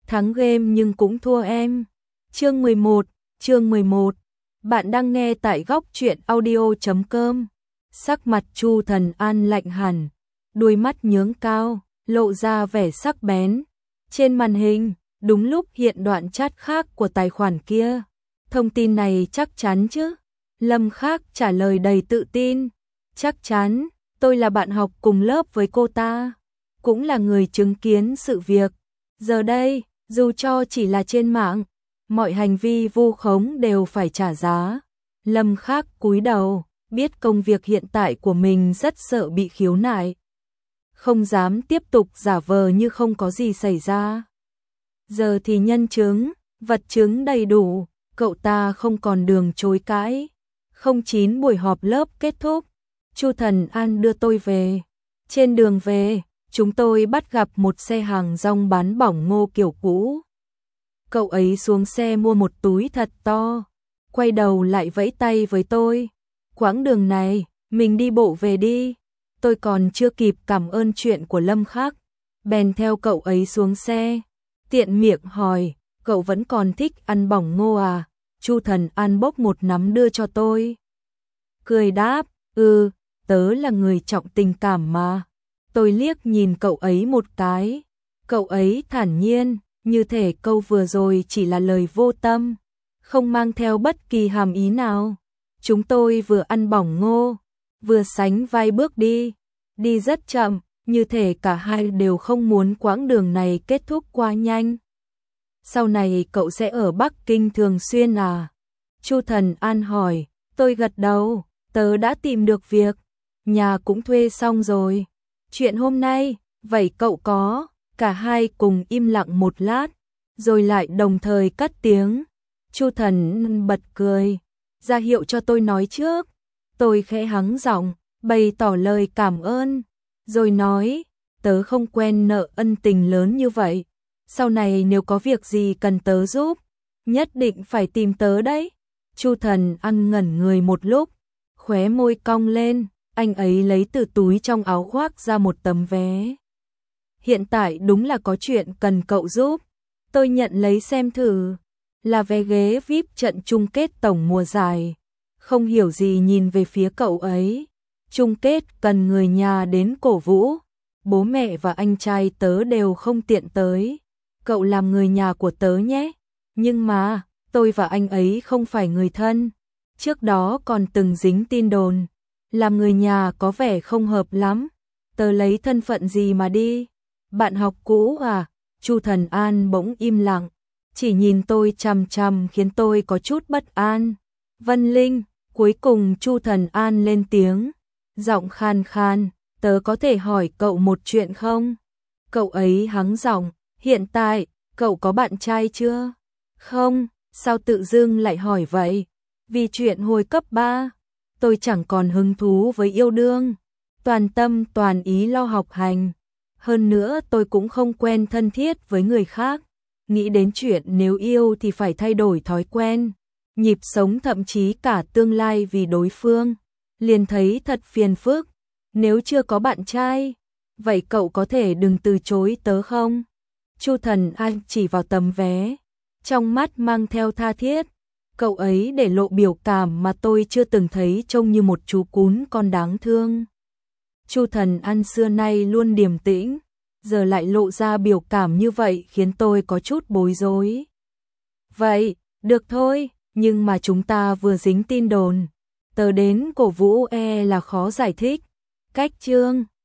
thắng game nhưng cũng thua em. Chương 11. Bạn đang nghe tại góc truyện audio.com. Sắc mặt Chu Thần An lạnh hẳn, đuôi mắt nhướng cao, lộ ra vẻ sắc bén. Trên màn hình, đúng lúc hiện đoạn chat khác của tài khoản kia. Thông tin này chắc chắn chứ? Lâm Khắc trả lời đầy tự tin. Chắc chắn, tôi là bạn học cùng lớp với cô ta, cũng là người chứng kiến sự việc. Giờ đây, dù cho chỉ là trên mạng, mọi hành vi vu khống đều phải trả giá. Lâm Khắc cúi đầu, biết công việc hiện tại của mình rất sợ bị khiếu nại, không dám tiếp tục giả vờ như không có gì xảy ra. Giờ thì nhân chứng, vật chứng đầy đủ, cậu ta không còn đường chối cãi. 09 buổi họp lớp kết thúc, Chu Thần An đưa tôi về. Trên đường về, chúng tôi bắt gặp một xe hàng rong bán bỏng ngô kiểu cũ. Cậu ấy xuống xe mua một túi thật to, quay đầu lại vẫy tay với tôi. Quãng đường này, mình đi bộ về đi. Tôi còn chưa kịp cảm ơn chuyện của Lâm Khắc, bèn theo cậu ấy xuống xe. Tiện miệng hỏi, cậu vẫn còn thích ăn bỏng ngô à? Chu Thần An bốc một nắm đưa cho tôi. Cười đáp, tớ là người trọng tình cảm mà. Tôi liếc nhìn cậu ấy một cái. Cậu ấy thản nhiên, như thể câu vừa rồi chỉ là lời vô tâm, không mang theo bất kỳ hàm ý nào. Chúng tôi vừa ăn bỏng ngô, vừa sánh vai bước đi. Đi rất chậm, như thể cả hai đều không muốn quãng đường này kết thúc quá nhanh. Sau này cậu sẽ ở Bắc Kinh thường xuyên à? Chu Thần An hỏi. Tôi gật đầu, tớ đã tìm được việc, nhà cũng thuê xong rồi. Chuyện hôm nay, vậy cậu có? Cả hai cùng im lặng một lát, rồi lại đồng thời cất tiếng. Chu Thần bật cười, ra hiệu cho tôi nói trước. Tôi khẽ hắng giọng, bày tỏ lời cảm ơn, rồi nói, tớ không quen nợ ân tình lớn như vậy. Sau này nếu có việc gì cần tớ giúp, nhất định phải tìm tớ đấy. Chu Thần An ngẩn người một lúc, khóe môi cong lên, anh ấy lấy từ túi trong áo khoác ra một tấm vé. Hiện tại đúng là có chuyện cần cậu giúp. Tôi nhận lấy xem thử, là vé ghế VIP trận chung kết tổng mùa giải. Không hiểu gì nhìn về phía cậu ấy. Chung kết cần người nhà đến cổ vũ, bố mẹ và anh trai tớ đều không tiện tới. Cậu làm người nhà của tớ nhé. Nhưng mà, tôi và anh ấy không phải người thân. Trước đó còn từng dính tin đồn, làm người nhà có vẻ không hợp lắm. Tớ lấy thân phận gì mà đi? Bạn học cũ à? Chu Thần An bỗng im lặng, chỉ nhìn tôi chằm chằm khiến tôi có chút bất an. Vân Linh, cuối cùng Chu Thần An lên tiếng, giọng khan khan, tớ có thể hỏi cậu một chuyện không? Cậu ấy hắng giọng, hiện tại, cậu có bạn trai chưa? Không, sao tự dưng lại hỏi vậy? Vì chuyện hồi cấp 3, tôi chẳng còn hứng thú với yêu đương, toàn tâm toàn ý lo học hành. Hơn nữa tôi cũng không quen thân thiết với người khác. Nghĩ đến chuyện nếu yêu thì phải thay đổi thói quen, nhịp sống thậm chí cả tương lai vì đối phương, liền thấy thật phiền phức. Nếu chưa có bạn trai, vậy cậu có thể đừng từ chối tớ không? Chu Thần An chỉ vào tấm vé, trong mắt mang theo tha thiết. Cậu ấy để lộ biểu cảm mà tôi chưa từng thấy, trông như một chú cún con đáng thương. Chu Thần An xưa nay luôn điềm tĩnh, giờ lại lộ ra biểu cảm như vậy khiến tôi có chút bối rối. Vậy, được thôi, nhưng mà chúng ta vừa dính tin đồn, tớ đến cổ vũ là khó giải thích. Cách chương